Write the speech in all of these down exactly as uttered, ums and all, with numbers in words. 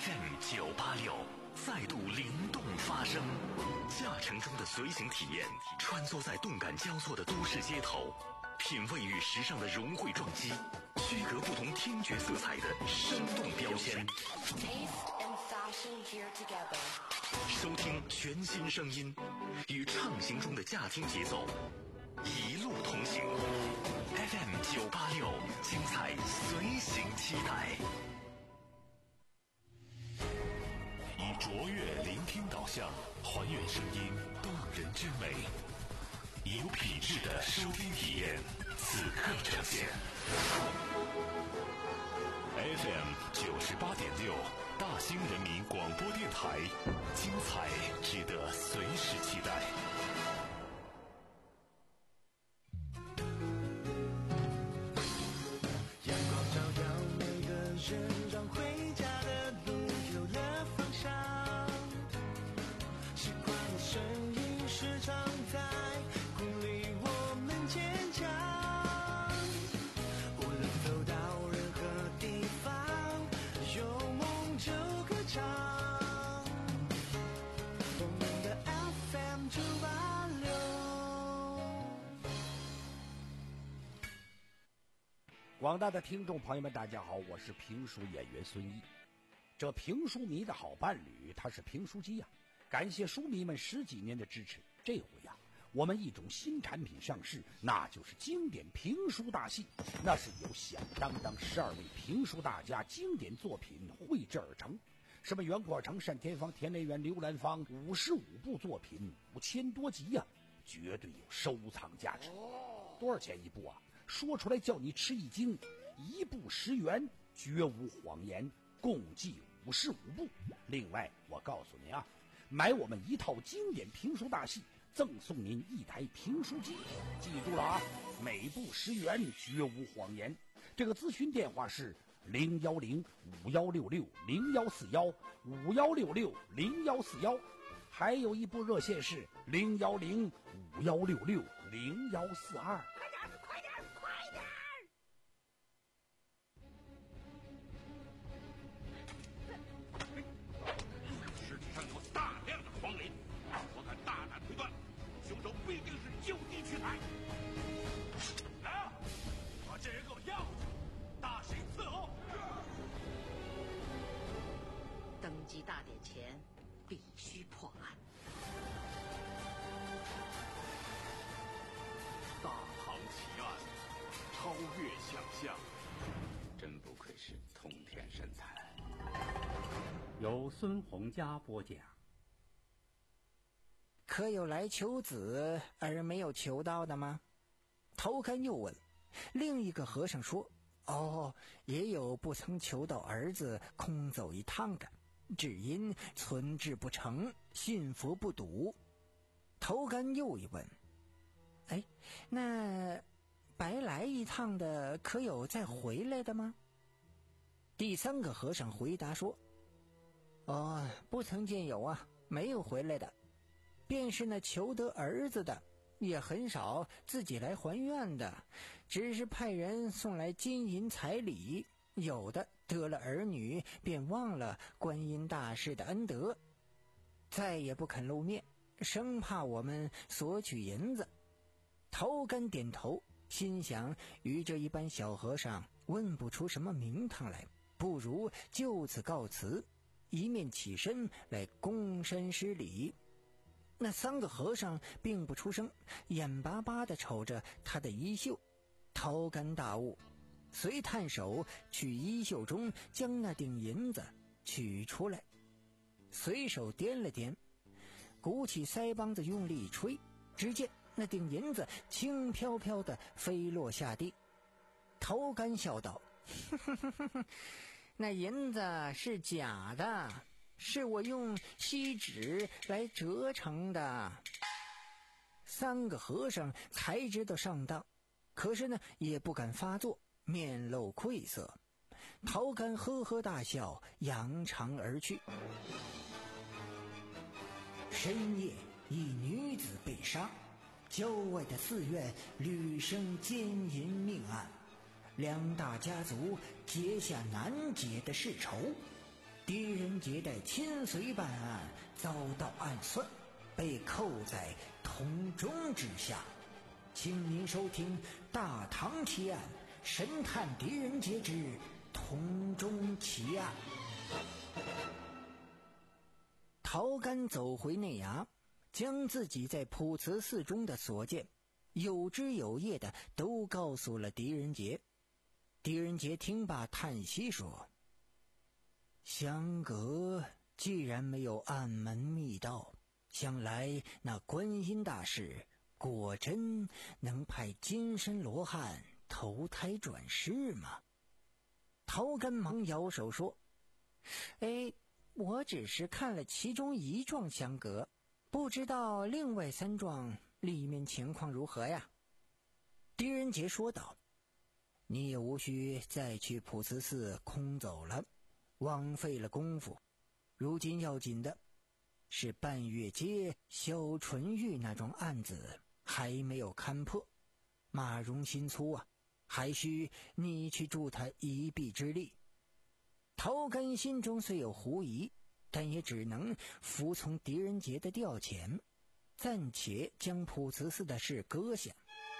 F M 九八六再度灵动发声，驾乘中的随行体验，穿梭在动感交错的都市街头，品味与时尚的融汇撞击，区隔不同听觉色彩的生动标签。收听全新声音，与畅行中的驾听节奏，一路同行。F M 九八六，精彩随行期待。以卓越聆听导向，还原声音动人之美，以有品质的收听体验，此刻呈现。F M 九十八点六，大兴人民广播电台，精彩值得随时期待。 阳光照耀每个人，让回家的路有了方向。习惯的声音时常在鼓励我们坚强。无论走到任何地方，有梦就歌唱。我们的 F M 九八六。 广大的听众朋友们，大家好，我是评书演员孙一。这评书迷的好伴侣，他是评书机呀、啊。感谢书迷们十几年的支持，这回呀、啊，我们一种新产品上市，那就是经典评书大戏。那是由响当当十二位评书大家经典作品绘制而成，什么袁阔成、单田芳、田连元、刘兰芳，五十五部作品，五千多集呀、啊，绝对有收藏价值。多少钱一部啊？说出来叫你吃一惊，一部十元，绝无谎言，共计五十五部。另外，我告诉您啊，买我们一套经典评书大戏，赠送您一台评书机。记住了啊，每部十元，绝无谎言。这个咨询电话是零幺零五幺六六零幺四幺五幺六六零幺四幺，还有一部热线是零幺零五幺六六零幺四二。 快点，快点，快点！ 尸体上有大量的黄磷，我敢大胆推断，凶手必定是就地取材。来啊，把这人给我要回去，大刑伺候。 登基大典前必须破案。 大唐奇案，超越想象， 真不愧是通天神才。 由孙洪佳播讲。 可有来求子而没有求到的吗？头干又问。另一个和尚说，哦，也有不曾求到儿子空走一趟的，只因存志不诚，信佛不笃。头干又一问，哎，那白来一趟的可有再回来的吗？第三个和尚回答说，哦，不曾见有啊，没有回来的。便是那求得儿子的，也很少自己来还愿的，只是派人送来金银彩礼，有的得了儿女便忘了观音大士的恩德，再也不肯露面，生怕我们索取银子。头干点头，心想与这一般小和尚问不出什么名堂来，不如就此告辞，一面起身来躬身施礼。那三个和尚并不出声，眼巴巴地瞅着他的衣袖。头干大悟，遂探手去衣袖中将那锭银子取出来，随手掂了掂，鼓起腮帮子用力一吹，只见那锭银子轻飘飘地飞落下地。头干笑道，呵呵呵呵，那银子是假的，是我用锡纸来折成的。三个和尚才知道上当，可是呢也不敢发作，面露愧色。头干呵呵大笑，扬长而去。深夜，一女子被杀，郊外的寺院屡生奸淫命案，两大家族结下难解的世仇。 狄仁杰的亲随办案遭到暗算，被扣在铜钟之下。请您收听《大唐奇案》，神探狄仁杰之铜钟奇案。陶干走回内衙，将自己在普慈寺中的所见有枝有叶的都告诉了狄仁杰。狄仁杰听罢叹息说：香阁既然没有暗门密道，想来那观音大士果真能派金身罗汉投胎转世吗？陶干忙摇手说：哎，我只是看了其中一幢香阁，不知道另外三幢里面情况如何呀？狄仁杰说道：你也无需再去普慈寺空走了，枉费了功夫。如今要紧的是半月街萧纯玉那桩案子还没有勘破，马荣心粗啊，还需你去助他一臂之力。陶干心中虽有狐疑，但也只能服从狄仁杰的调遣，暂且将普慈寺的事搁下。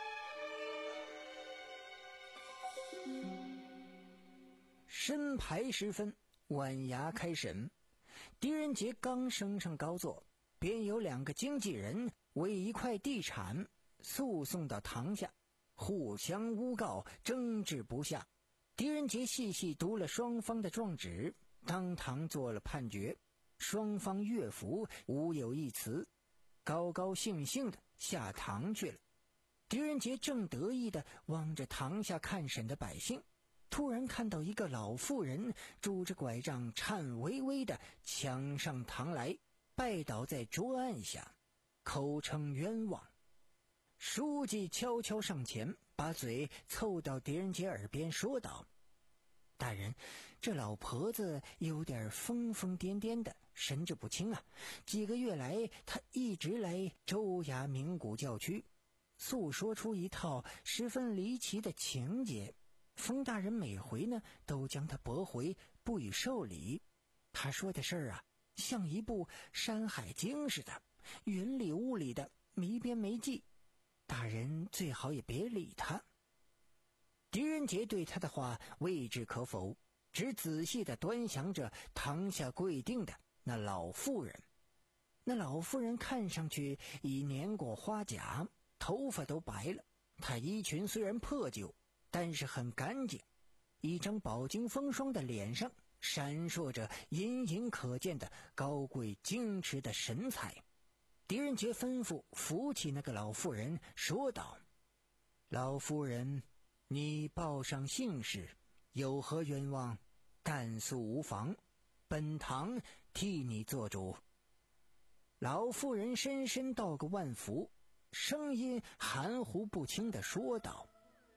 申牌时分，晚衙开审。狄仁杰刚升上高座，便有两个经纪人为一块地产诉讼到堂下，互相诬告，争执不下。狄仁杰细细读了双方的状纸，当堂做了判决，双方乐服，无有一词，高高兴兴的下堂去了。狄仁杰正得意地望着堂下看审的百姓，突然看到一个老妇人拄着拐杖，颤巍巍地抢上堂来，拜倒在桌案下，口称冤枉。书记悄悄上前，把嘴凑到狄仁杰耳边说道：大人，这老婆子有点疯疯癫癫的，神志不清啊。几个月来，她一直来州衙鸣鼓叫屈，诉说出一套十分离奇的情节。封大人每回呢，都将他驳回，不予受理。他说的事儿啊，像一部《山海经》似的，云里雾里的，没边没际。大人最好也别理他。狄仁杰对他的话未置可否，只仔细地端详着堂下跪定的那老妇人。那老妇人看上去已年过花甲，头发都白了。她衣裙虽然破旧，但是很干净，一张饱经风霜的脸上闪烁着隐隐可见的高贵矜持的神采。狄仁杰吩咐扶起那个老妇人，说道：老夫人，你报上姓氏，有何冤枉，但诉无妨，本堂替你做主。老妇人深深道个万福，声音含糊不清地说道：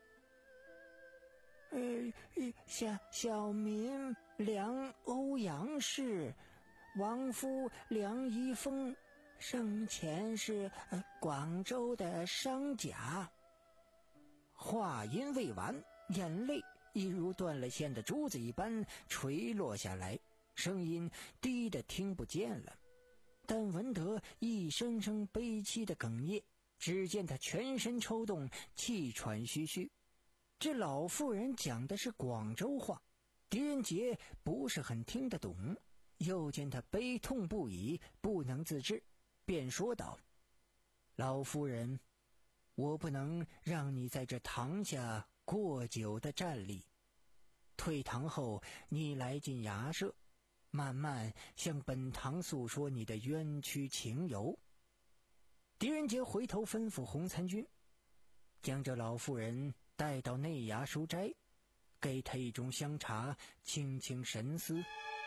呃，小小名梁欧阳氏，亡夫梁一峰，生前是、呃、广州的商贾。话音未完，眼泪一如断了线的珠子一般垂落下来，声音低得听不见了。但闻得一声声悲凄的哽咽，只见他全身抽动，气喘吁吁。这老妇人讲的是广州话，狄仁杰不是很听得懂，又见他悲痛不已，不能自制，便说道：老夫人，我不能让你在这堂下过久的站立，退堂后你来进衙舍，慢慢向本堂诉说你的冤屈情由。狄仁杰回头吩咐洪参军，将这老妇人带到内衙书斋，给他一盅香茶，轻轻神思。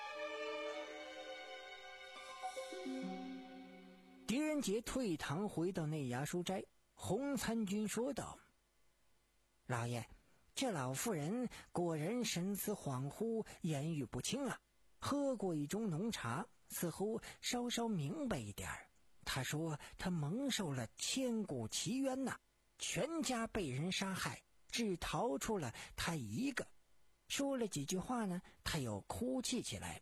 狄仁杰退堂回到内衙书斋，洪参军说道：老爷，这老妇人果然神思恍惚，言语不清啊。喝过一盅浓茶，似乎稍稍明白一点儿。他说他蒙受了千古奇冤呐、啊，全家被人杀害，只逃出了他一个。说了几句话呢，他又哭泣起来，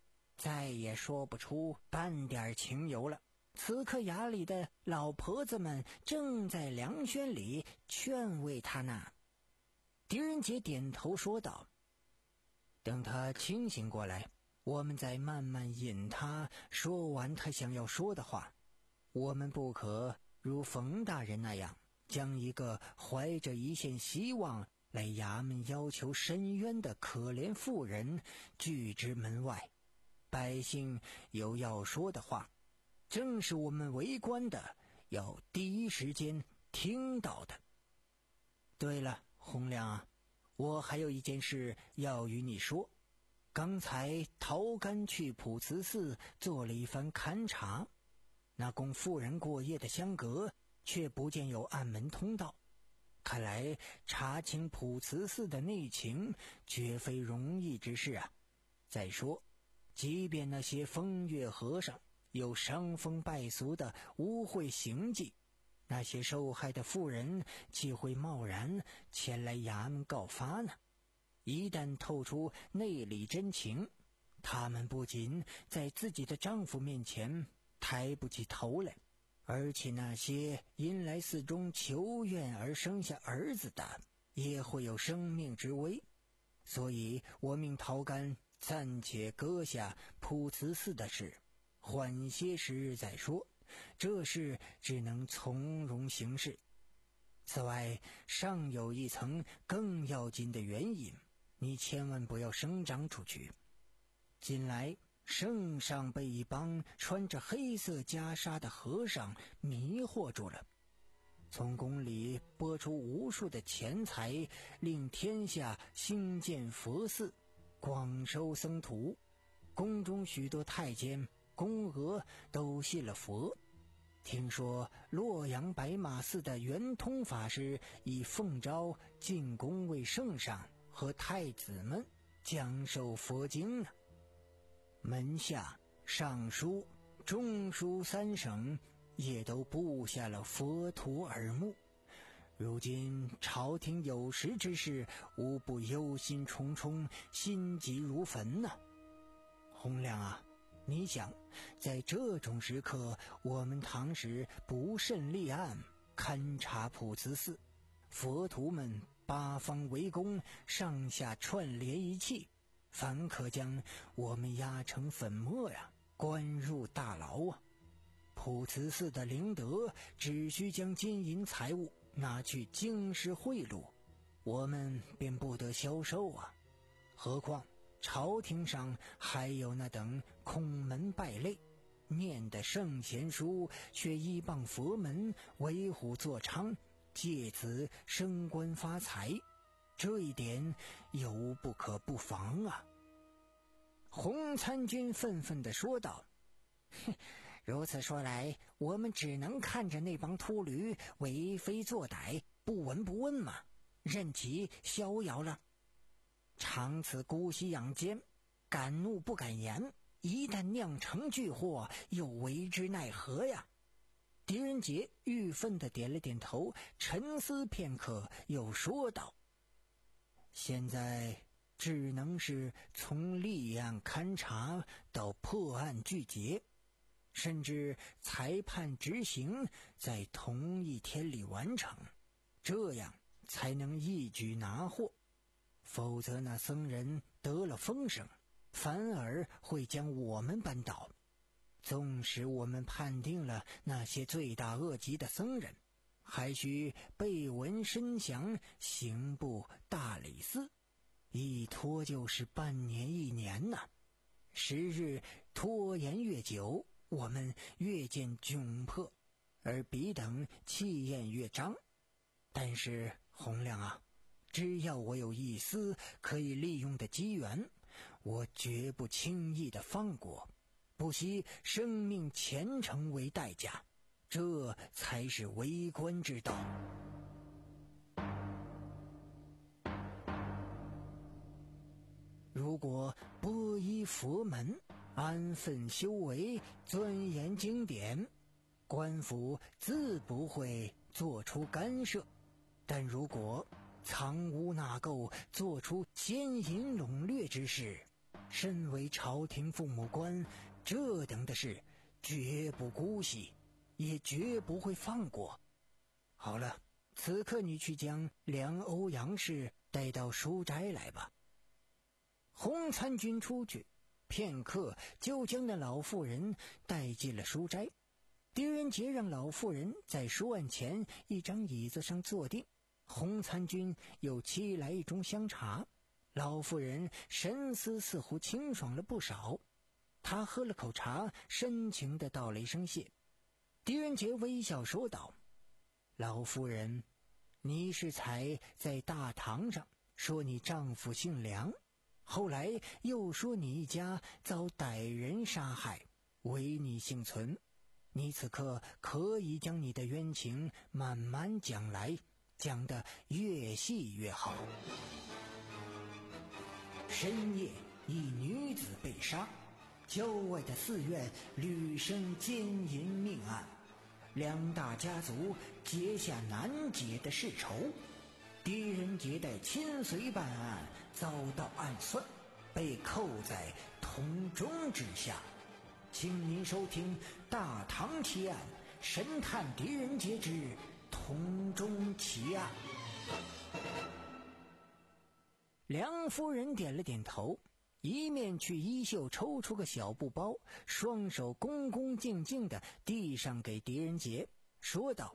再也说不出半点情由了。此刻衙里的老婆子们正在凉轩里劝慰他呢。狄仁杰点头说道：等他清醒过来，我们再慢慢引他说完他想要说的话。我们不可如冯大人那样，将一个怀着一线希望来衙门要求申冤的可怜妇人拒之门外。百姓有要说的话，正是我们为官的要第一时间听到的。对了，洪亮啊，我还有一件事要与你说。刚才陶干去普慈寺做了一番勘察，那供妇人过夜的香阁却不见有暗门通道，看来查清普慈寺的内情绝非容易之事啊。再说，即便那些风月和尚有伤风败俗的污秽行迹，那些受害的妇人岂会贸然前来衙门告发呢？一旦透出内里真情，他们不仅在自己的丈夫面前抬不起头来，而且那些因来寺中求愿而生下儿子的也会有生命之危。所以我命陶干暂且搁下普慈寺的事，缓些时日再说，这事只能从容行事。此外，尚有一层更要紧的原因，你千万不要声张出去。近来圣上被一帮穿着黑色袈裟的和尚迷惑住了，从宫里拨出无数的钱财，令天下兴建佛寺，广收僧徒。宫中许多太监宫娥都信了佛。听说洛阳白马寺的圆通法师已奉诏进宫为圣上和太子们讲授佛经呢。门下、尚书、中书三省也都布下了佛徒耳目。如今朝廷有识之士无不忧心忡忡，心急如焚呢。洪亮啊，你想，在这种时刻，我们唐时不慎立案，勘察普慈寺，佛徒们八方围攻，上下串联一气，反可将我们压成粉末呀，关入大牢啊。普慈寺的灵德只需将金银财物拿去京师贿赂，我们便不得消受啊。何况朝廷上还有那等空门败类，念的圣贤书，却依傍佛门，为虎作伥，借此升官发财，这一点有不可不防啊。洪参军愤愤地说道：哼，如此说来，我们只能看着那帮秃驴为非作歹，不闻不问嘛，任其逍遥了。长此姑息养奸，敢怒不敢言，一旦酿成巨祸，又为之奈何呀？狄仁杰郁愤地点了点头，沉思片刻，又说道：现在只能是从立案勘察到破案拒结，甚至裁判执行在同一天里完成，这样才能一举拿获。否则那僧人得了风声，反而会将我们扳倒。纵使我们判定了那些罪大恶极的僧人，还需背闻申降刑部大理寺，一拖就是半年一年呐、啊。时日拖延越久，我们越见窘迫，而彼等气焰越张。但是洪亮啊，只要我有一丝可以利用的机缘，我绝不轻易的放过，不惜生命虔诚为代价，这才是为官之道。如果皈依佛门，安分修为，钻研经典，官府自不会做出干涉。但如果藏污纳垢，做出奸淫掳掠之事， 身为朝廷父母官，这等的事绝不姑息，也绝不会放过。好了，此刻你去将梁欧阳氏带到书斋来吧。洪参军出去，片刻就将那老妇人带进了书斋。狄仁杰让老妇人在书案前一张椅子上坐定，洪参军又沏来一盅香茶。老妇人神思似乎清爽了不少，她喝了口茶，深情地道了一声谢。狄仁杰微笑说道：老夫人，你是才在大堂上说你丈夫姓梁，后来又说你一家遭歹人杀害，唯你幸存。你此刻可以将你的冤情慢慢讲来，讲得越细越好。深夜，一女子被杀，郊外的寺院屡生奸淫命案，两大家族结下难解的世仇。狄仁杰的亲随办案遭到暗算，被扣在铜钟之下。请您收听大唐奇案，神探狄仁杰之铜钟奇案。梁夫人点了点头，一面去衣袖抽出个小布包，双手恭恭敬敬地递上给狄仁杰，说道：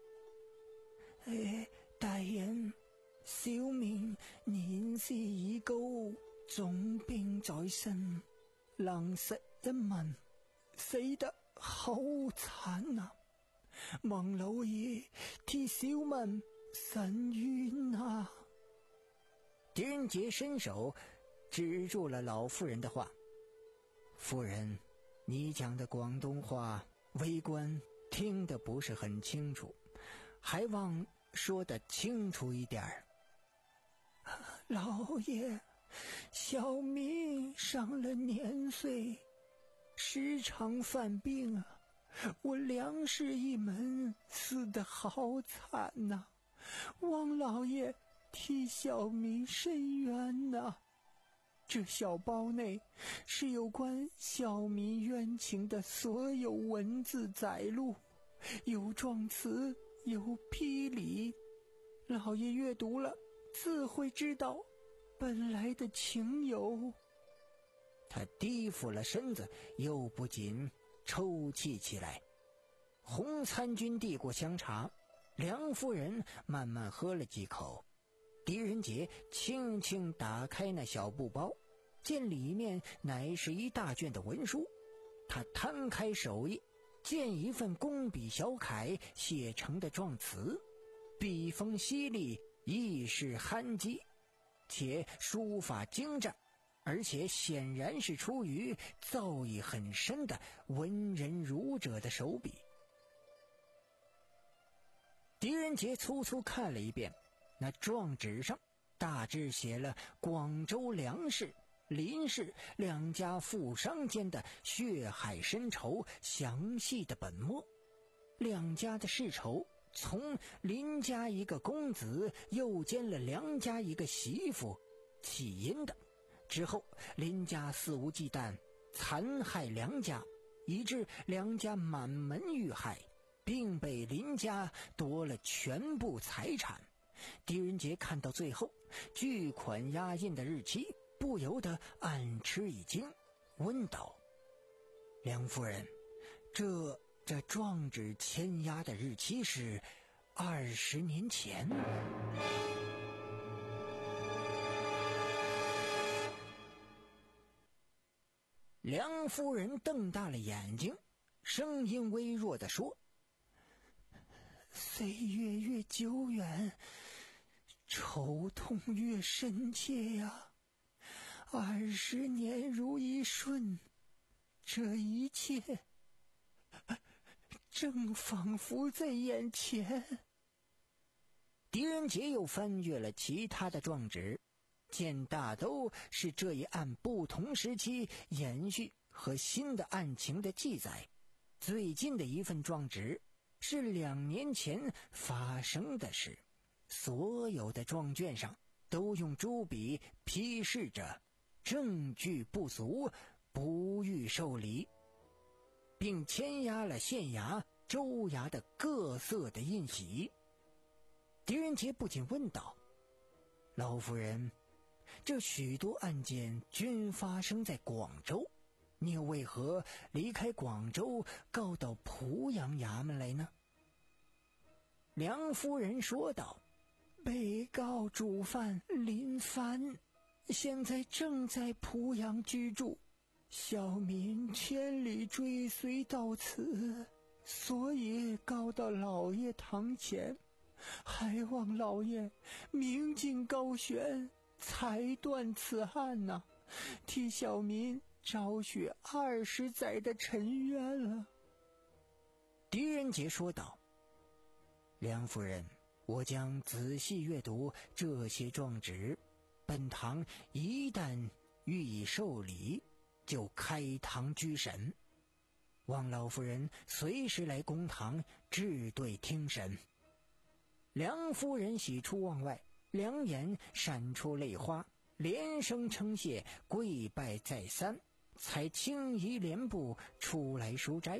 哎，大人，小民年事已高，重病在身，能食一文，死得好慘啊！望老爺替小民伸冤啊！狄仁杰伸手止住了老妇人的话：夫人，你讲的广东话微官听得不是很清楚，还望说得清楚一点儿。老爷，小民上了年岁，时常犯病啊，我梁氏一门死得好惨呐、啊，望老爷替小民伸冤呐、啊。这小包内是有关小民冤情的所有文字载录，有状词，有批理，老爷阅读了自会知道本来的情由。他低俯了身子，又不禁抽泣起来。洪参军递过香茶，梁夫人慢慢喝了几口。狄仁杰轻轻打开那小布包，见里面乃是一大卷的文书。他摊开首页，见一份工笔小楷写成的状词，笔锋犀利，意识憨激，且书法精湛，而且显然是出于造诣很深的文人儒者的手笔。狄仁杰粗粗看了一遍，那状纸上大致写了广州梁氏、林氏两家富商间的血海深仇详细的本末。两家的世仇从林家一个公子诱奸了梁家一个媳妇起因的，之后林家肆无忌惮残害梁家，以致梁家满门遇害，并被林家夺了全部财产。狄仁杰看到最后巨款押印的日期，不由得暗吃一惊，问道：梁夫人，这这状纸签押的日期是二十年前？梁夫人瞪大了眼睛，声音微弱地说：岁月越久远，愁痛越深切呀、啊！二十年如一瞬，这一切正仿佛在眼前。狄仁杰又翻阅了其他的状纸，见大都是这一案不同时期延续和新的案情的记载。最近的一份状纸是两年前发生的事，所有的状卷上都用朱笔批示着证据不足，不予受理，并签押了县衙、州衙的各色的印玺。狄仁杰不仅问道：“老夫人，这许多案件均发生在广州，你又为何离开广州告到濮阳衙门来呢？”梁夫人说道：“被告主犯林帆现在正在濮阳居住，小民千里追随到此，所以告到老爷堂前，还望老爷明镜高悬，裁断此案呐、啊，替小民昭雪二十载的沉冤了。”狄仁杰说道：“梁夫人，我将仔细阅读这些状纸，本堂一旦予以受理，就开堂居审，望老夫人随时来公堂质对听审。”梁夫人喜出望外，两眼闪出泪花，连声称谢，跪拜再三，才轻移帘步出来书斋。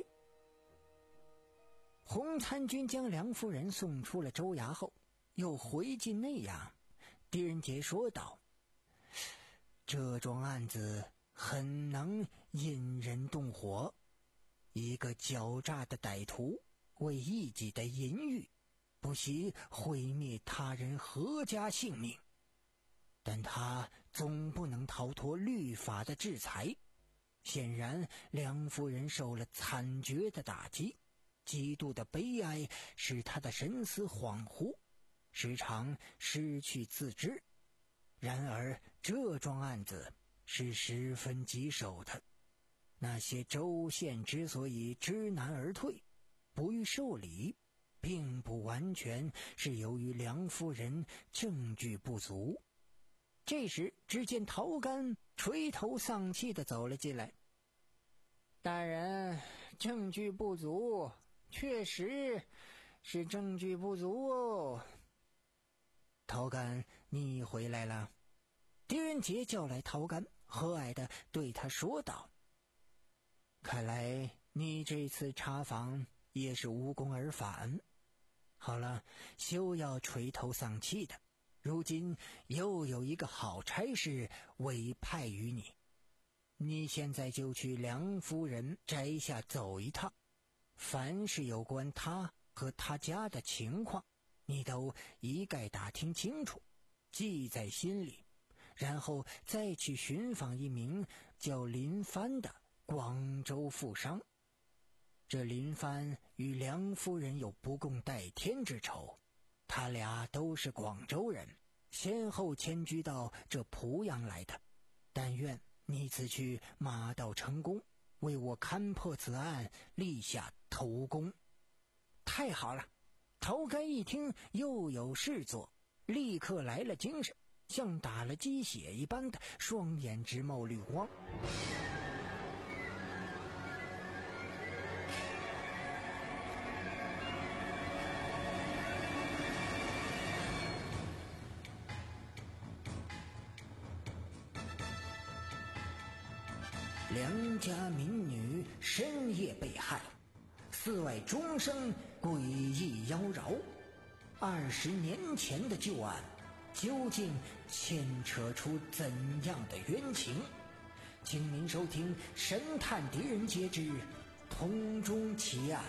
洪参军将梁夫人送出了州衙后，又回进内衙。狄仁杰说道：“这桩案子很能引人动火，一个狡诈的歹徒为一己的淫欲，不惜毁灭他人阖家性命，但他总不能逃脱律法的制裁。显然梁夫人受了惨绝的打击，极度的悲哀使他的神思恍惚，时常失去自知。然而这桩案子是十分棘手的，那些州县之所以知难而退，不予受理，并不完全是由于梁夫人证据不足。”这时只见陶干垂头丧气地走了进来。“大人，证据不足，确实是证据不足哦。”陶干，你回来了。狄仁杰叫来陶干，和蔼地对他说道：“看来你这次查访也是无功而返。好了，休要垂头丧气的，如今又有一个好差事委派于你，你现在就去梁夫人宅下走一趟，凡是有关他和他家的情况，你都一概打听清楚，记在心里，然后再去寻访一名叫林帆的广州富商。这林帆与梁夫人有不共戴天之仇，他俩都是广州人，先后迁居到这濮阳来的。但愿你此去马到成功，为我勘破此案，立下头功。”太好了！陶干一听又有事做，立刻来了精神，像打了鸡血一般的双眼直冒绿光。良家民女深夜被害，寺外钟声诡异妖娆。二十年前的旧案，究竟牵扯出怎样的冤情？请您收听《神探狄仁杰之同中奇案》。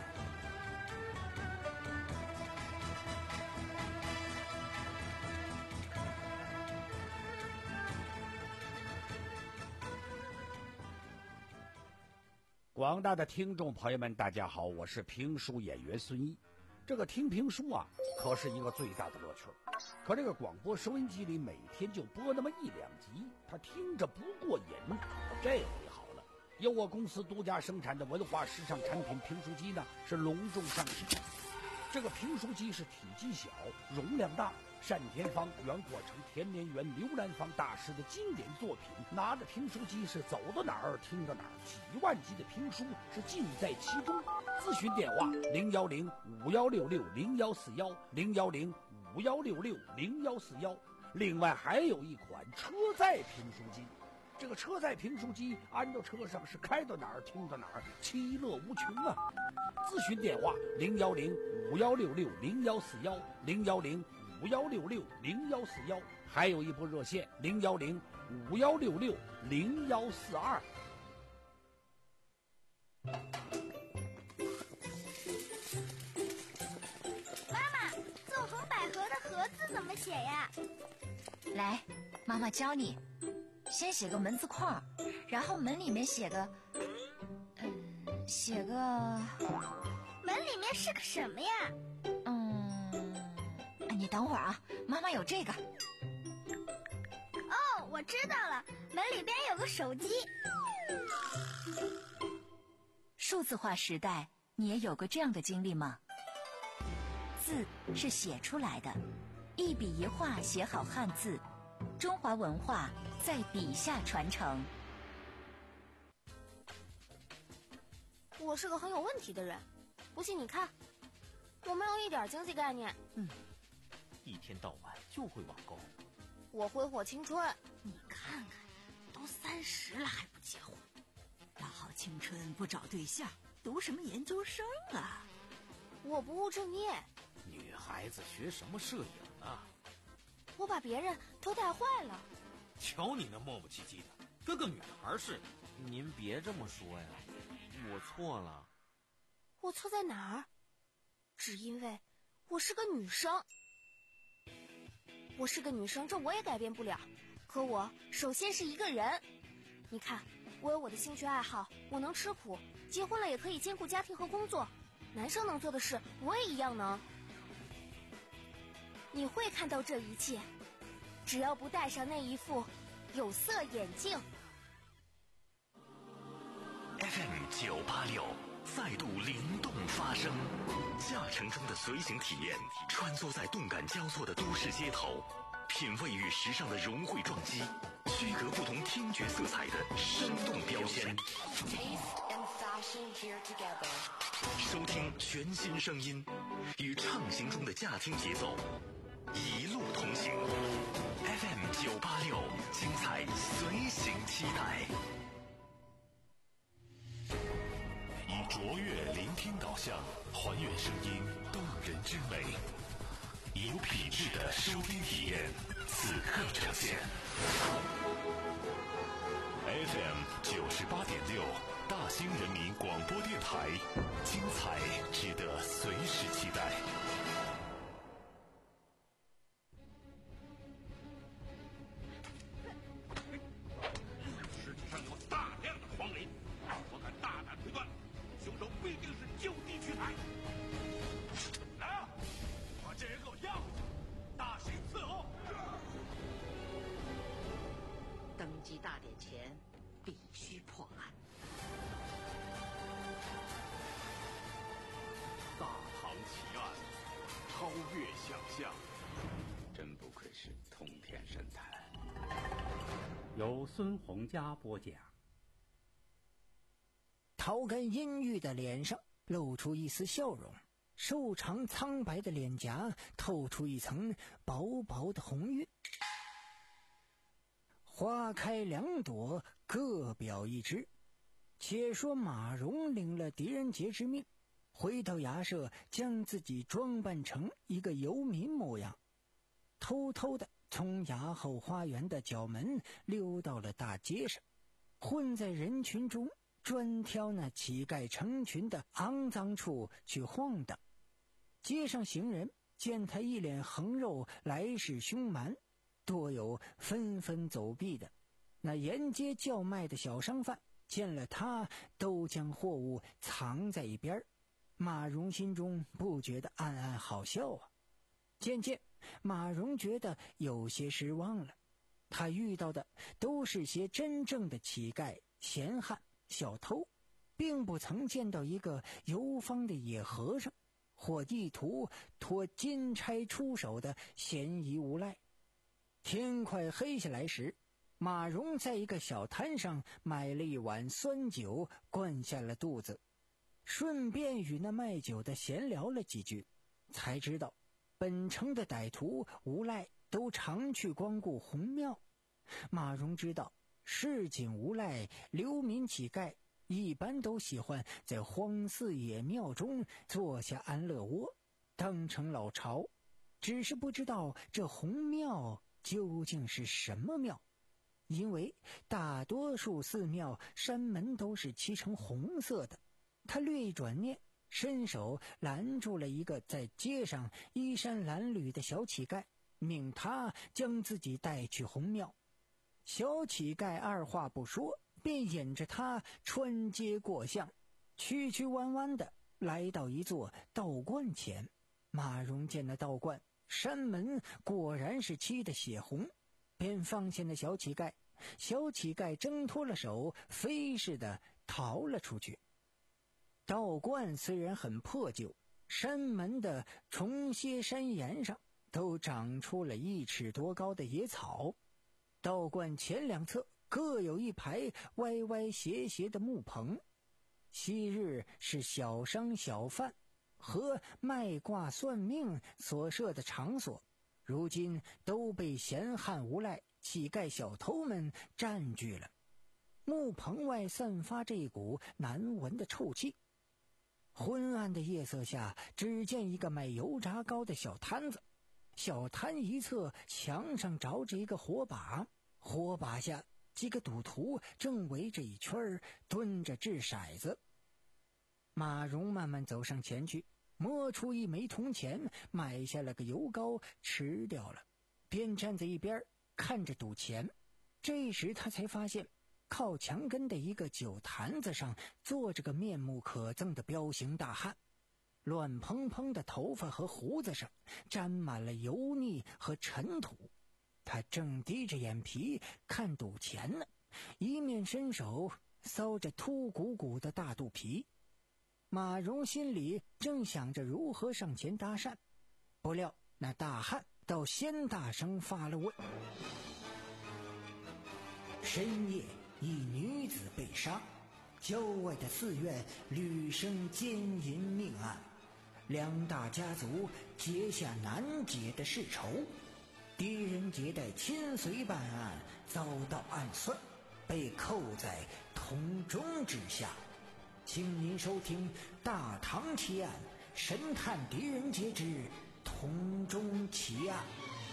广大的听众朋友们，大家好，我是评书演员孙一。这个听评书啊，可是一个最大的乐趣。可这个广播收音机里每天就播那么一两集，他听着不过瘾。这回好了，由我公司独家生产的文化时尚产品评书机呢，是隆重上市。这个评书机是体积小，容量大，单田芳、袁国成、田连元、刘兰芳大师的经典作品，拿着评书机是走到哪儿听到哪儿，几万集的评书是尽在其中。咨询电话零幺零五幺六六零幺四幺零幺零五幺六六零幺四幺。另外还有一款车载评书机， 这个车载评书机安到车上是开到哪儿听到哪儿，其乐无穷啊！咨询电话零幺零五幺六六零幺四幺零幺零五幺六六零幺四幺，还有一部热线零幺零五幺六六零幺四二。 妈妈，纵横捭阖的阖字怎么写呀？ 来，妈妈教你。先写个门字框，然后门里面写个，嗯，写个。 门里面是个什么呀？ 嗯，你等会儿啊，妈妈有这个。 哦，我知道了，门里边有个手机。 数字化时代，你也有过这样的经历吗？字是写出来的，一笔一画写好汉字，中华文化在笔下传承。 我是个很有问题的人，不信你看，我没有一点经济概念。 嗯，一天到晚就会网购。 我挥霍青春。 你看看，都三十了还不结婚，大好青春不找对象，读什么研究生啊？ 我不务正业。 女孩子学什么摄影啊？ 我把别人都带坏了。 瞧你那磨磨唧唧的，跟个女孩似的。 您别这么说呀，我错了。 我错在哪儿？只因为我是个女生。我是个女生，这我也改变不了。可我首先是一个人。你看，我有我的兴趣爱好，我能吃苦，结婚了也可以兼顾家庭和工作。男生能做的事，我也一样能。你会看到这一切，只要不戴上那一副有色眼镜。 F M 九八六再度灵动发声，驾乘中的随行体验，穿梭在动感交错的都市街头，品味与时尚的融汇撞击，区隔不同听觉色彩的生动标签。收听全新声音，与畅行中的驾听节奏，一路同行。F M 九八六，精彩随行期待。以卓越聆听导向，还原声音动人之美，以有品质的收听体验，此刻呈现。F M 九十八点六，大兴人民广播电台，精彩值得随时期待。 世界上有大量的黄林，我敢大胆推断，凶手必定是就地取材。来啊，把这人给我押回去，大刑伺候。 登基大典前必须破案。 大唐奇案，超越想象， 真不愧是通天神探。 由孙洪佳播讲。 陶根阴郁的脸上露出一丝笑容，瘦长苍白的脸颊透出一层薄薄的红晕。花开两朵，各表一枝。且说马蓉领了狄仁杰之命，回到衙舍，将自己装扮成一个游民模样，偷偷的从衙后花园的角门溜到了大街上，混在人群中，专挑那乞丐成群的肮脏处去晃荡。街上行人见他一脸横肉，来势凶蛮，多有纷纷走避的。那沿街叫卖的小商贩见了他，都将货物藏在一边。马蓉心中不觉得暗暗好笑啊。渐渐马蓉觉得有些失望了，他遇到的都是些真正的乞丐、闲汉、小偷，并不曾见到一个游方的野和尚或意图托金钗出手的嫌疑无赖。天快黑下来时，马蓉在一个小摊上买了一碗酸酒，灌下了肚子，顺便与那卖酒的闲聊了几句，才知道本城的歹徒无赖都常去光顾红庙。马蓉知道市井无赖、流民乞丐一般都喜欢在荒寺野庙中做下安乐窝，当成老巢。只是不知道这红庙究竟是什么庙，因为大多数寺庙山门都是漆成红色的。他略一转念，伸手拦住了一个在街上衣衫褴褛的小乞丐，命他将自己带去红庙。小乞丐二话不说，便引着他穿街过巷，曲曲弯弯的来到一座道观前。马蓉见了道观，山门果然是漆得血红，便放下了小乞丐。小乞丐挣脱了手，飞似的逃了出去。道观虽然很破旧，山门的重些山岩上都长出了一尺多高的野草。道观前两侧各有一排歪歪斜斜的木棚，昔日是小商小贩和卖卦算命所设的场所，如今都被闲汉无赖、乞丐小偷们占据了。木棚外散发着一股难闻的臭气。昏暗的夜色下，只见一个卖油炸糕的小摊子，小摊一侧墙上着着一个火把，火把下几个赌徒正围着一圈蹲着掷骰子。马蓉慢慢走上前去，摸出一枚铜钱，买下了个油糕吃掉了，便站在一边看着赌钱。这时他才发现，靠墙根的一个酒坛子上坐着个面目可憎的彪形大汉，乱蓬蓬的头发和胡子上沾满了油腻和尘土。他正低着眼皮看赌钱呢，一面伸手搔着凸鼓鼓的大肚皮。马蓉心里正想着如何上前搭讪，不料那大汉倒先大声发了问。深夜，一女子被杀，郊外的寺院屡生奸淫命案，两大家族结下难解的世仇。狄仁杰的亲随办案遭到暗算，被扣在铜钟之下。请您收听《大唐奇案》，神探狄仁杰之铜钟奇案。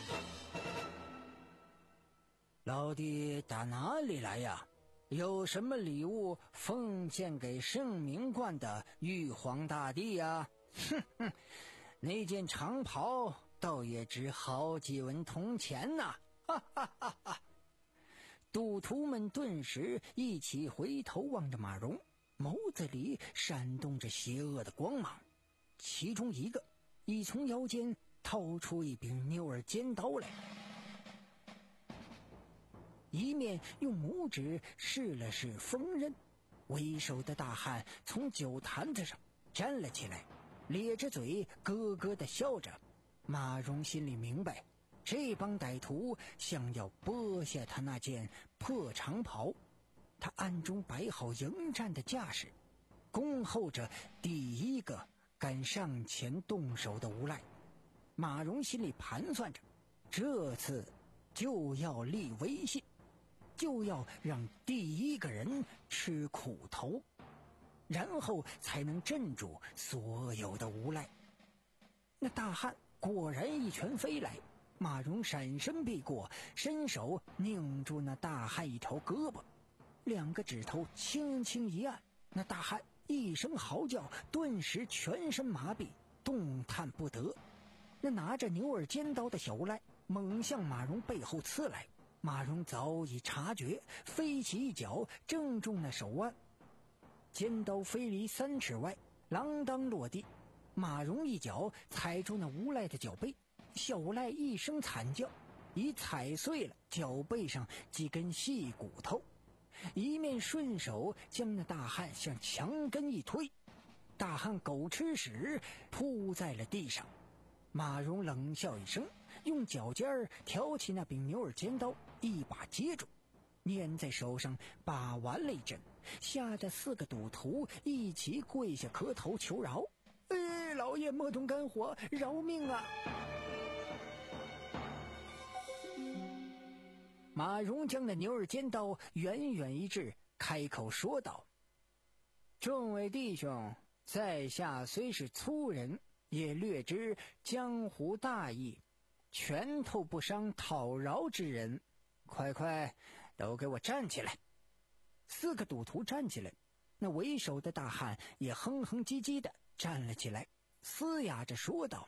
老弟打哪里来呀？有什么礼物奉献给圣明观的玉皇大帝呀？哼哼，那件长袍倒也值好几文铜钱呐！哈哈哈哈！赌徒们顿时一起回头望着马蓉，眸子里闪动着邪恶的光芒。其中一个已从腰间掏出一柄牛耳尖刀来，一面用拇指试了试锋刃。为首的大汉从酒坛子上站了起来，咧着嘴咯咯地笑着。马蓉心里明白，这帮歹徒想要剥下他那件破长袍。他暗中摆好迎战的架势，恭候着第一个敢上前动手的无赖。马蓉心里盘算着，这次就要立威信，就要让第一个人吃苦头，然后才能镇住所有的无赖。那大汉果然一拳飞来，马蓉闪身避过，伸手拧住那大汉一条胳膊，两个指头轻轻一按，那大汉一声嚎叫，顿时全身麻痹，动弹不得。那拿着牛耳尖刀的小无赖猛向马蓉背后刺来，马蓉早已察觉，飞起一脚正中那手腕，尖刀飞离三尺外，锒铛落地。马蓉一脚踩住那无赖的脚背，小无赖一声惨叫，已踩碎了脚背上几根细骨头，一面顺手将那大汉向墙根一推，大汉狗吃屎扑在了地上。马蓉冷笑一声，用脚尖儿挑起那柄牛耳尖刀，一把接住，捏在手上把玩了一阵，吓得四个赌徒一起跪下磕头求饶。哎，老爷莫动肝火，饶命啊！ 马蓉将那牛儿尖刀远远一掷，开口说道：“众位弟兄，在下虽是粗人，也略知江湖大义，拳头不伤讨饶之人，快快都给我站起来！”四个赌徒站起来，那为首的大汉也哼哼唧唧的站了起来，嘶哑着说道：“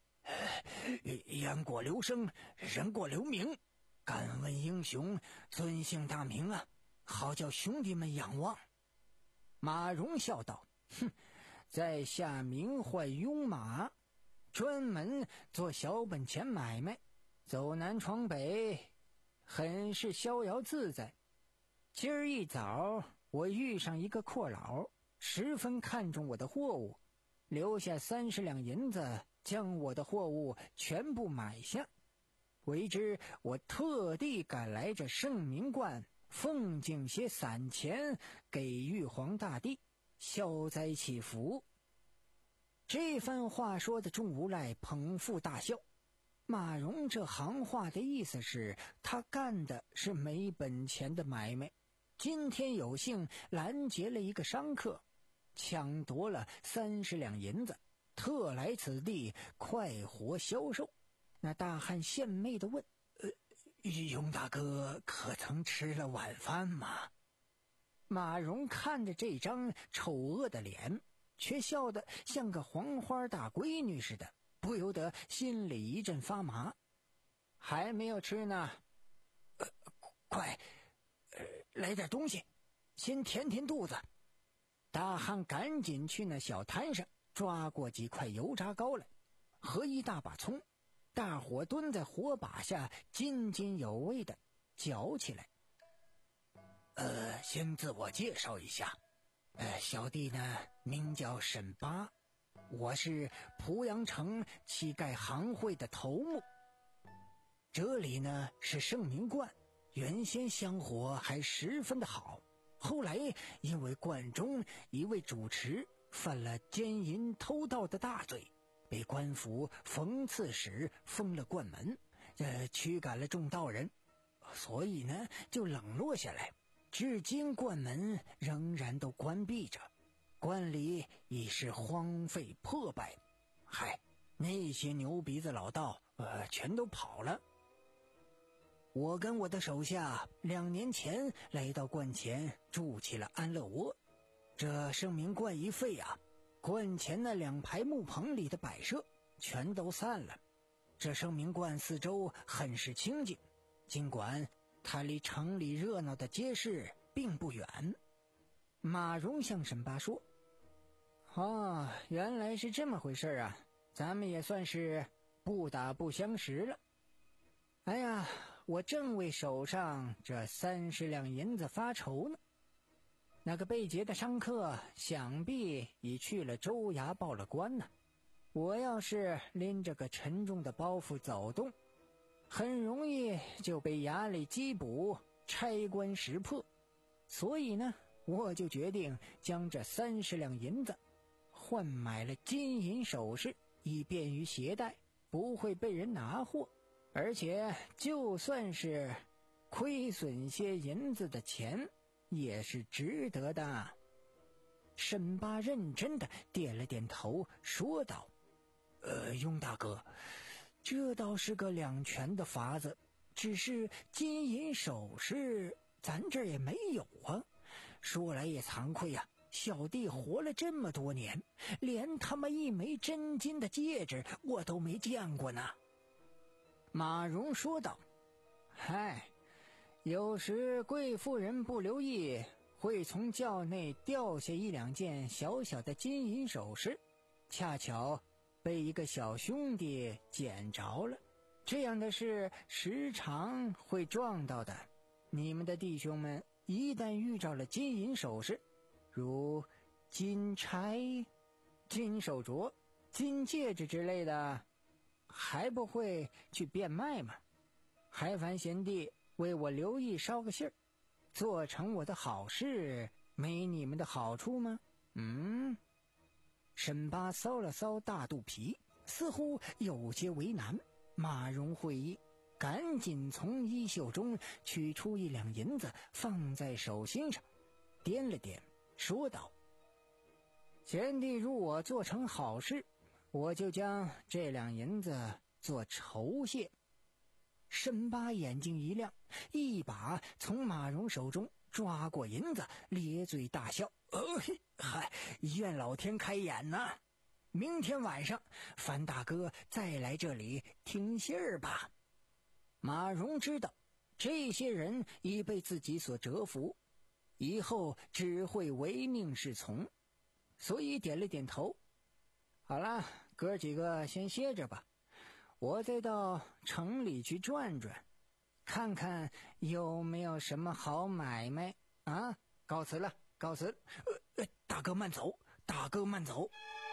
言过留声，人过留名，敢问英雄尊姓大名啊，好叫兄弟们仰望。”马蓉笑道：“哼，在下名唤雍马，专门做小本钱买卖，走南闯北，很是逍遥自在。今儿一早我遇上一个阔佬，十分看重我的货物，留下三十两银子，将我的货物全部买下。为之我特地赶来这圣明观，奉敬些散钱给玉皇大帝，消灾祈福。”这番话说的众无赖捧腹大笑。马蓉这行话的意思是，他干的是没本钱的买卖，今天有幸拦截了一个商客，抢夺了三十两银子，特来此地快活销售。那大汉献媚地问：“呃，雍大哥可曾吃了晚饭吗？”马蓉看着这张丑恶的脸，却笑得像个黄花大闺女似的，不由得心里一阵发麻。“还没有吃呢。”“呃，快，呃，来点东西，先填填肚子。”大汉赶紧去那小摊上抓过几块油炸糕来，和一大把葱。大伙蹲在火把下津津有味地嚼起来。呃，先自我介绍一下，呃，小弟呢名叫沈八，我是濮阳城乞丐行会的头目。这里呢是圣明观，原先香火还十分的好，后来因为观中一位主持犯了奸淫偷盗的大罪，被官府讽刺时封了观门，呃，驱赶了众道人，所以呢就冷落下来，至今观门仍然都关闭着，观里已是荒废破败。嗨，那些牛鼻子老道呃，全都跑了。我跟我的手下两年前来到观前筑起了安乐窝，这圣明观一废啊，观前那两排木棚里的摆设全都散了。这圣明观四周很是清静，尽管它离城里热闹的街市并不远。马蓉向沈八说：“哦，原来是这么回事啊，咱们也算是不打不相识了。哎呀，我正为手上这三十两银子发愁呢。那个被劫的商客想必已去了州衙报了官呢。我要是拎着个沉重的包袱走动，很容易就被衙里缉捕，拆官识破。所以呢，我就决定将这三十两银子换买了金银首饰，以便于携带，不会被人拿货。而且就算是亏损些银子的钱，也是值得的。”沈八认真的点了点头，说道：“呃，雍大哥，这倒是个两全的法子，只是金银首饰咱这儿也没有啊。说来也惭愧呀、啊，小弟活了这么多年，连他妈一枚真金的戒指我都没见过呢。”马蓉说道：“嗨，有时贵妇人不留意，会从轿内掉下一两件小小的金银首饰，恰巧被一个小兄弟捡着了。这样的事时常会撞到的。你们的弟兄们一旦遇着了金银首饰，如金钗、金手镯、金戒指之类的，还不会去变卖吗？还烦贤弟为我留意捎个信儿，做成我的好事，没你们的好处吗？”嗯。沈八搔了搔大肚皮，似乎有些为难。马蓉会意， 赶紧从衣袖中取出一两银子，放在手心上，掂了掂，说道：贤弟如我做成好事，我就将这两银子做酬谢。沈八眼睛一亮，一把从马蓉手中抓过银子，咧嘴大笑：呃，嗨，愿老天开眼呐！明天晚上樊大哥再来这里听信儿吧。马蓉知道这些人已被自己所折服，以后只会唯命是从，所以点了点头。好了，哥几个先歇着吧，我再到城里去转转，看看有没有什么好买卖啊！告辞了，告辞。呃，大哥慢走，大哥慢走。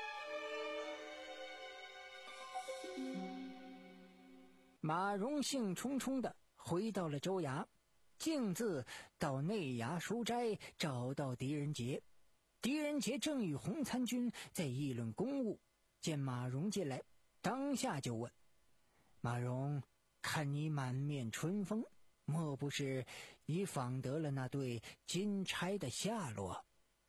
马蓉兴冲冲地回到了州衙，径自到内衙书斋找到狄仁杰。狄仁杰正与洪参军在议论公务，见马蓉进来，当下就问：马蓉，看你满面春风，莫不是已访得了那对金钗的下落？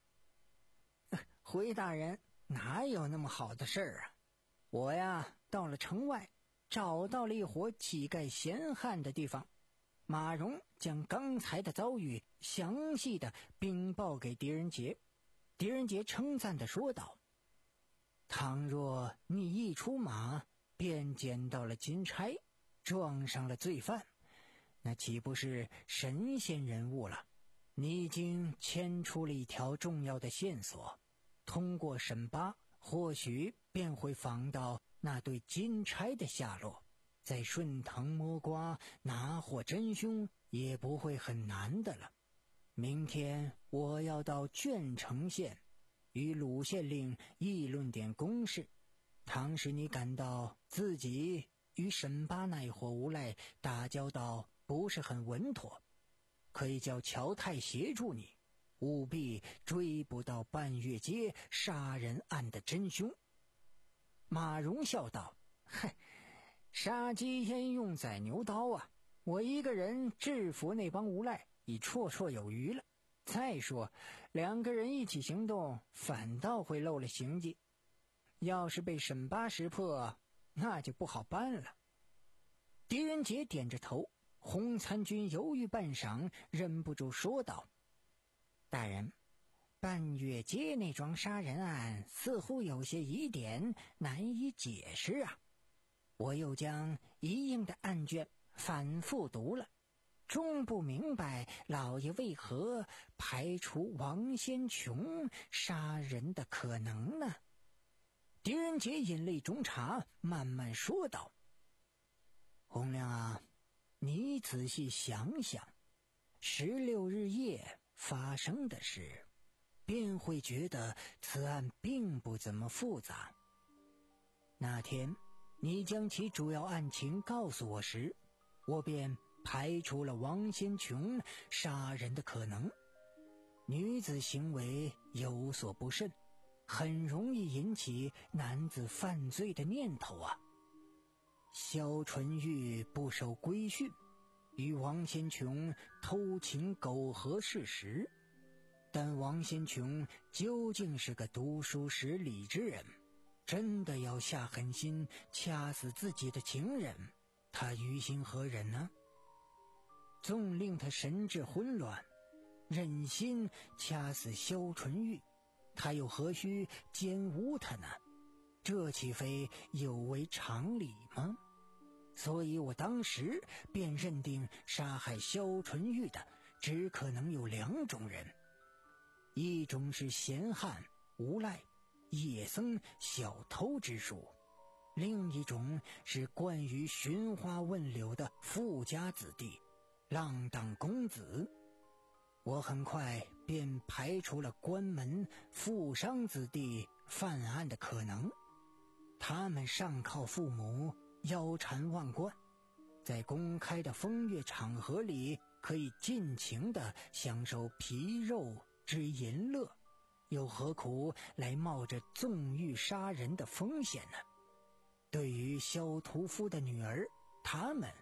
回大人，哪有那么好的事儿啊？我呀，到了城外，找到了一伙乞丐闲汉的地方。马蓉将刚才的遭遇详细的禀报给狄仁杰。狄仁杰称赞地说道：倘若你一出马便捡到了金钗，撞上了罪犯，那岂不是神仙人物了？你已经牵出了一条重要的线索，通过审八，或许便会访到那对金钗的下落，再顺藤摸瓜，拿获真凶也不会很难的了。明天我要到鄄城县与鲁县令议论点公事，倘使你感到自己与沈八那一伙无赖打交道不是很稳妥，可以叫乔太协助你，务必追捕到半月街杀人案的真凶。马蓉笑道：嗨，杀鸡焉用宰牛刀啊，我一个人制服那帮无赖已绰绰有余了。再说两个人一起行动，反倒会漏了行迹，要是被沈八识破，那就不好办了。狄仁杰点着头，洪参军犹豫半晌，忍不住说道：大人，半月街那桩杀人案似乎有些疑点难以解释啊。我又将一应的案卷反复读了，终不明白老爷为何排除王先琼杀人的可能呢？狄仁杰饮了一盅茶，慢慢说道：洪亮啊，你仔细想想，十六日夜发生的事，便会觉得此案并不怎么复杂。那天你将其主要案情告诉我时，我便排除了王先琼杀人的可能。女子行为有所不慎，很容易引起男子犯罪的念头啊。萧纯玉不守规训，与王先琼偷情苟合是实，但王先琼究竟是个读书识礼之人，真的要下狠心掐死自己的情人，他于心何忍呢？纵令他神志混乱，忍心掐死萧纯玉，他又何须奸污他呢？这岂非有违常理吗？所以我当时便认定杀害萧纯玉的只可能有两种人，一种是闲汉、无赖、野僧、小偷之属，另一种是关于寻花问柳的富家子弟、浪荡公子。我很快便排除了关门富商子弟犯案的可能，他们上靠父母，腰缠万贯，在公开的风月场合里可以尽情地享受皮肉之淫乐，又何苦来冒着纵欲杀人的风险呢？对于萧屠夫的女儿，他们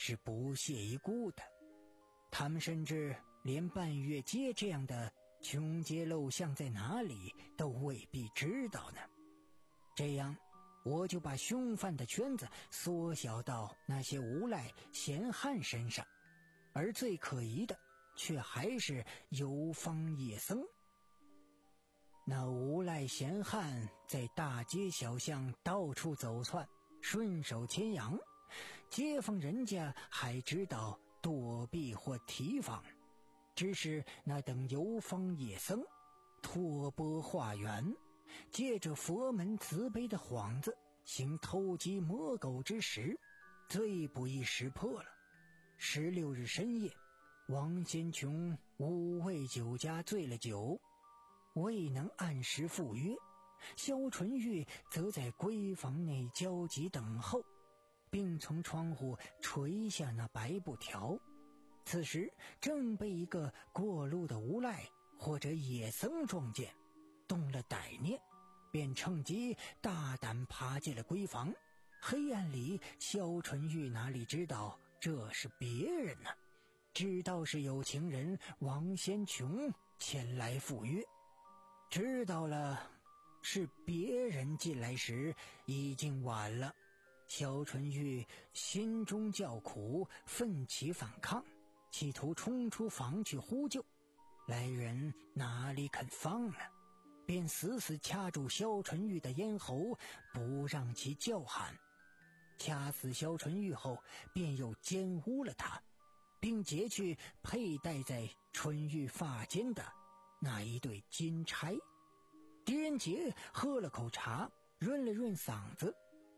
是不屑一顾的，他们甚至连半月街这样的穷街陋巷在哪里都未必知道呢。这样我就把凶犯的圈子缩小到那些无赖闲汉身上，而最可疑的却还是游方野僧。那无赖闲汉在大街小巷到处走窜，顺手牵羊，街坊人家还知道躲避或提防，只是那等游方野僧托钵化缘，借着佛门慈悲的幌子行偷鸡摸狗之实，最不易识破了。十六日深夜，王先琼五味酒家醉了酒，未能按时赴约，萧纯玉则在闺房内焦急等候，并从窗户垂下那白布条。此时正被一个过路的无赖或者野僧撞见，动了歹念，便趁机大胆爬进了闺房。黑暗里，萧纯玉哪里知道这是别人呢？知道是有情人王先琼前来赴约。知道了是别人进来时，已经晚了。萧纯玉心中叫苦，奋起反抗，企图冲出房去呼救，来人哪里肯放呢？便死死掐住萧纯玉的咽喉，不让其叫喊。掐死萧纯玉后，便又奸污了他，并截去佩戴在纯玉发间的那一对金钗。狄仁杰喝了口茶，润了润嗓子。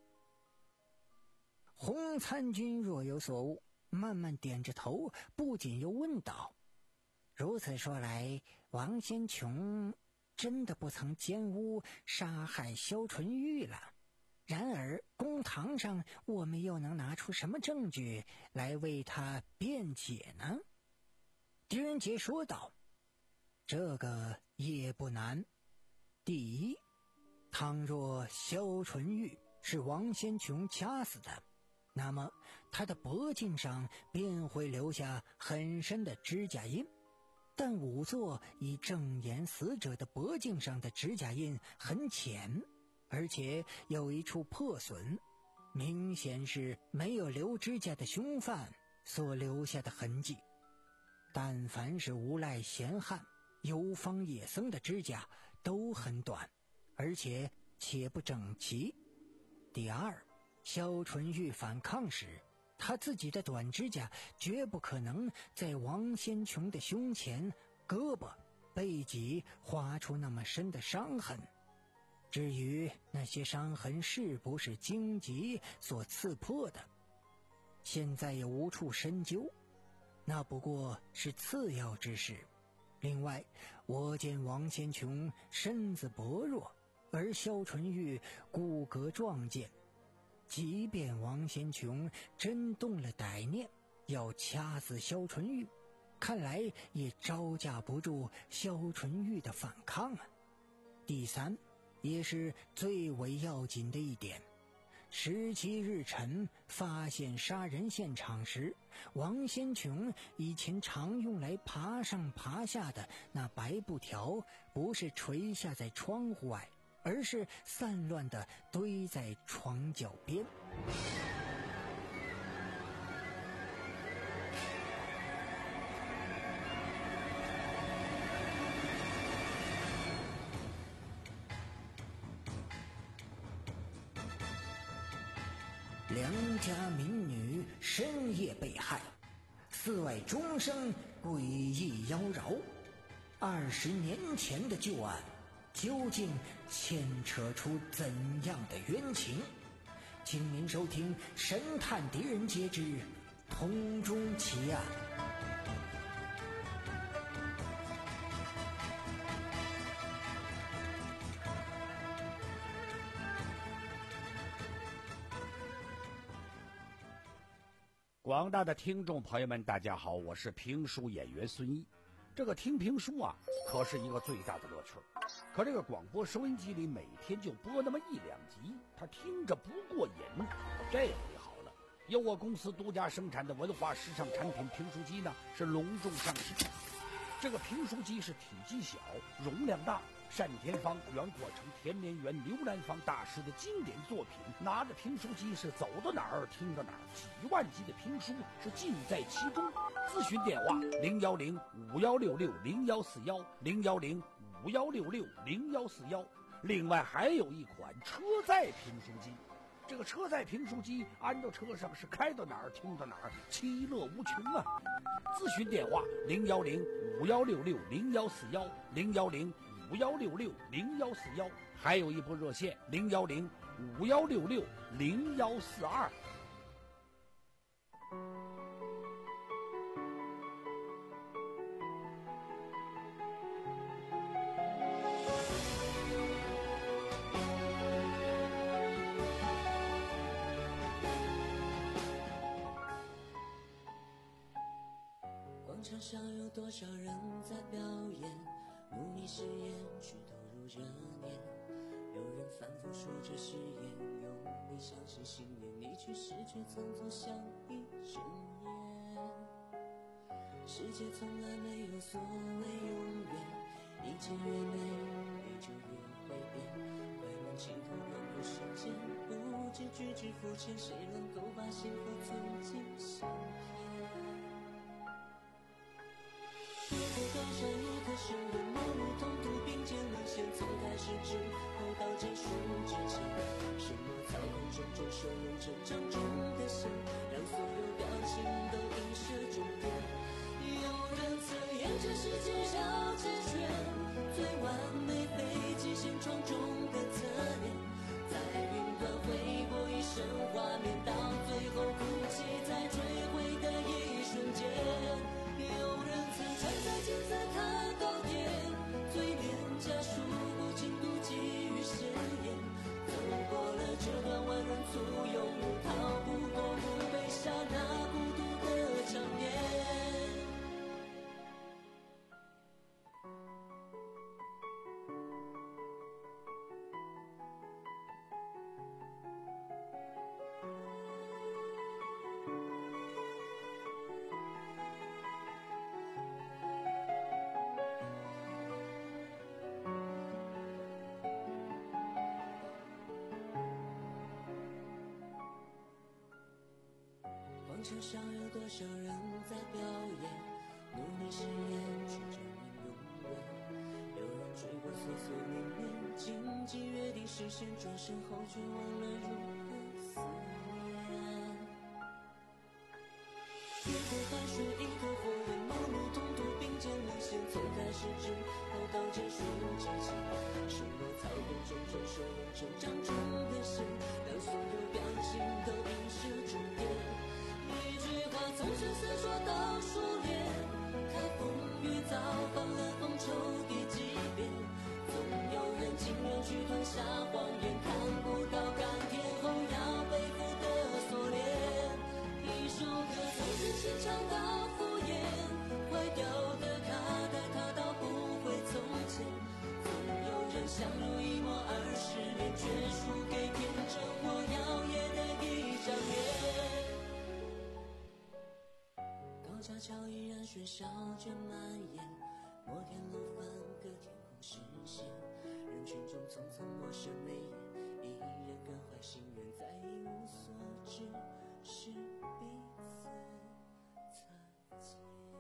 洪参军若有所悟，慢慢点着头，不仅又问道：如此说来，王先琼真的不曾奸污杀害萧纯玉了？然而公堂上我们又能拿出什么证据来为他辩解呢？狄仁杰说道：这个也不难。第一，倘若萧纯玉是王先琼掐死的，那么他的脖颈上便会留下很深的指甲印，但仵作已证言死者的脖颈上的指甲印很浅，而且有一处破损，明显是没有留指甲的凶犯所留下的痕迹。但凡是无赖闲汉、游方野僧的指甲都很短，而且且不整齐。第二，萧纯玉反抗时，他自己的短指甲绝不可能在王先琼的胸前、胳膊、背脊划出那么深的伤痕。至于那些伤痕是不是荆棘所刺破的，现在也无处深究，那不过是次要之事。另外，我见王先琼身子薄弱，而萧纯玉骨骼壮健，即便王先琼真动了歹念，要掐死萧纯玉，看来也招架不住萧纯玉的反抗啊。第三，也是最为要紧的一点，十七日晨发现杀人现场时，王先琼以前常用来爬上爬下的那白布条不是垂下在窗户外，而是散乱地堆在床脚边。良家民女深夜被害，寺外钟声诡异妖娆。二十年前的旧案，究竟牵扯出怎样的冤情？请您收听《神探狄仁杰之通中奇案》。 广大的听众朋友们，大家好，我是评书演员孙一。这个听评书啊，可是一个最大的乐趣。可这个广播收音机里每天就播那么一两集，他听着不过瘾。这回好了， 由我公司独家生产的文化时尚产品评书机呢是隆重上市。这个评书机是体积小、容量大，单田芳、袁国成、田连元、刘兰芳大师的经典作品。拿着评书机是走到哪儿听到哪儿，几万集的评书是尽在其中。咨询电话零幺零五幺六六零幺四幺零幺零五幺六六零幺四幺。另外还有一款车载评书机。这个车载评书机安到车上是开到哪儿听到哪儿，其乐无穷啊！咨询电话零幺零五幺六六零幺四幺零幺零五幺六六零幺四幺，还有一部热线零幺零五幺六六零幺四二。 广场上有多少人在表演，努力实验去投入热念，有人反复说着誓言，用力相信信念，你去试却曾做像一阵烟。世界从来没有所谓永远，一切越美你就越会变，快问镜头能够时间，不知举止肤浅，谁能够把幸福存进相片？高山一颗生人，陌路同途并肩沦陷，从开始之后到结束之前，什么操控种种收拢成长中的线，让所有表情都映射终点。有人曾言这世界绕着圈，最完美非极限窗中的侧脸，在云端挥过一身画面，到最后哭泣在坠毁的一瞬间。有人曾站在金字塔高点，最廉价数不尽妒忌与鲜艳，走过了这段万人簇拥，逃不过墓碑下那孤独的场面。广场上有多少人在表演，努力实验去证明永远，有人追过岁岁年年，荆棘约定实现，转身后却忘了如何思念。一颗汗水一颗火焰，陌路同途并肩沦陷，从开始之后到结束之前，什么操控种种收拢成长中的线，让所有表情都映射终点。一句话从深色说到熟练，看风雨早放了风抽第几遍，总有人情愿去吞下谎言，看不到甘甜后要背负的锁链。一首歌从真心唱到敷衍，坏掉的卡带它倒不回从前，总有人相濡以沫二十年，却输给天真或耀眼的一张脸。高架桥依然喧嚣着蔓延，摩天楼分隔天空视线，人群中层层陌生眉眼，一人各怀心愿，再一无所知，是彼此擦肩。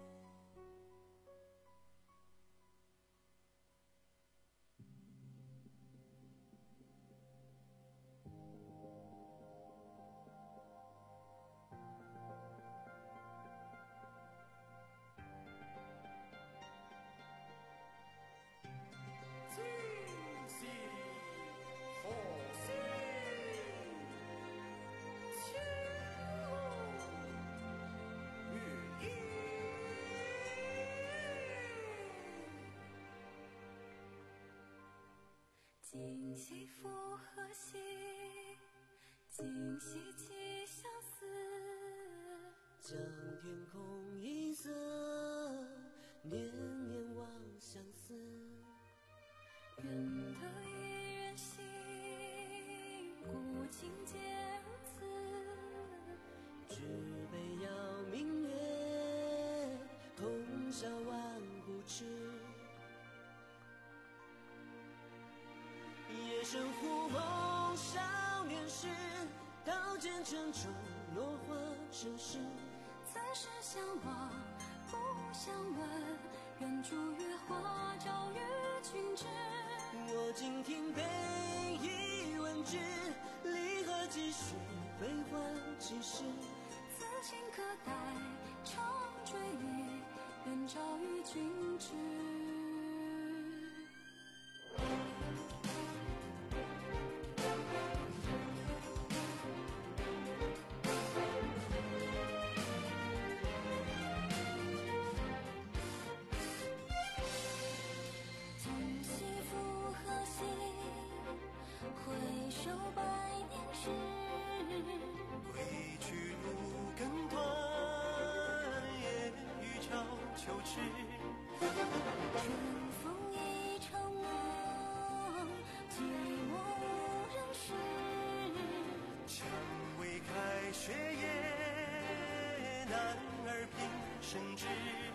今夕复何夕，今夕几相思。 将天空一色，念念望相思。 愿得一人心，古今皆如此。 生护梦少年时，刀剑沉重落花成诗。 此时相望不相问，愿逐月华照与君知。 我今听悲已闻之，离合几许，悲欢几时。 此情可待长追忆，愿照与君知。 雪夜男儿平生志，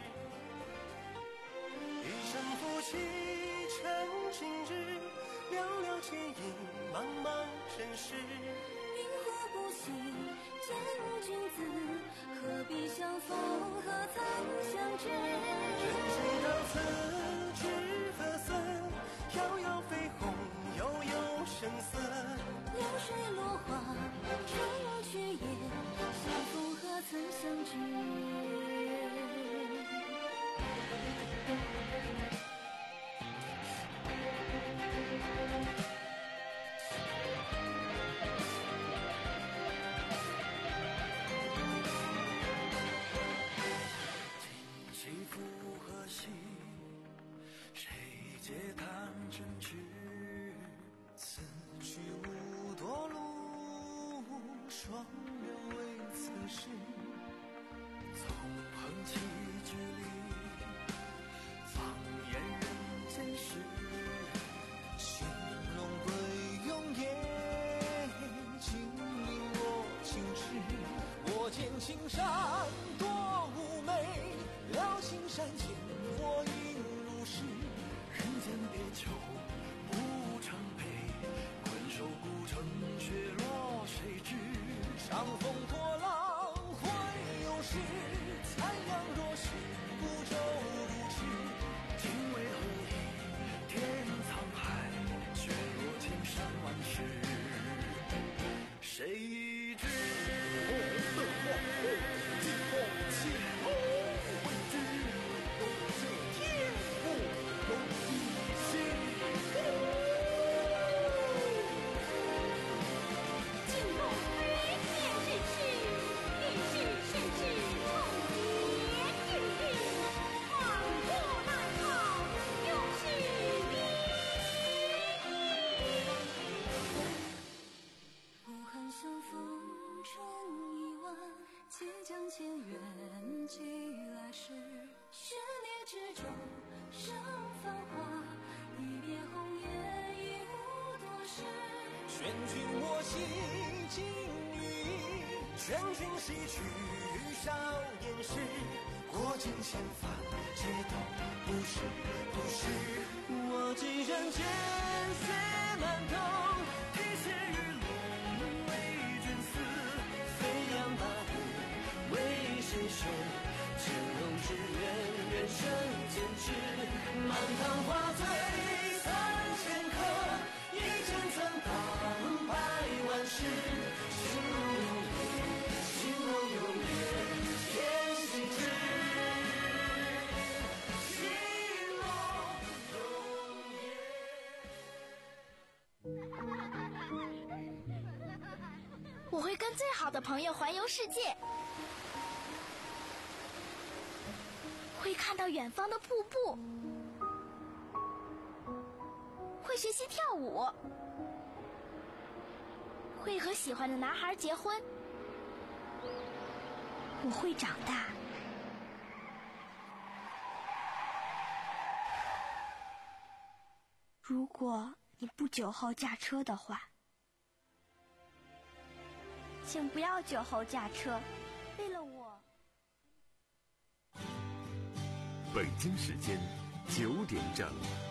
一生负气成情志，寥寥倩影茫茫尘世。 明湖不息见君子，何必相逢何曾相知。 人间到此知何色，遥遥飞鸿悠悠声色。 流水落花成去也，相逢何曾相知。 今夕复何夕，谁解弹针指。此去无多路，双人为此事。纵横棋局里，放眼人间事。青龙归永夜，金陵若青石。我见青山多妩媚，了青山见我应如是。人间别求不成配，困守孤城雪落谁知。长风破浪会有时，残阳若是孤舟如痴。今为何意天沧海，雪落千山万世，谁知？尽风起舞为之，天不容一心。 即将千缘寄来时，悬念之中生繁华，一别红颜已无多时。 劝君莫惜金玉衣，劝君惜取少年时。过尽千帆皆都不是不是。我寄人间雪满头，提携玉龙为君思。飞扬八部为谁守？千龙之愿愿生剑指。满堂花醉三千客，一剑曾当百万世。兴隆有月，兴隆有月，天行之。 我会跟最好的朋友环游世界，会看到远方的瀑布，会学习跳舞，会和喜欢的男孩结婚。我会长大。如果你不酒后驾车的话，请不要酒后驾车，为了我。 北京时间九点整。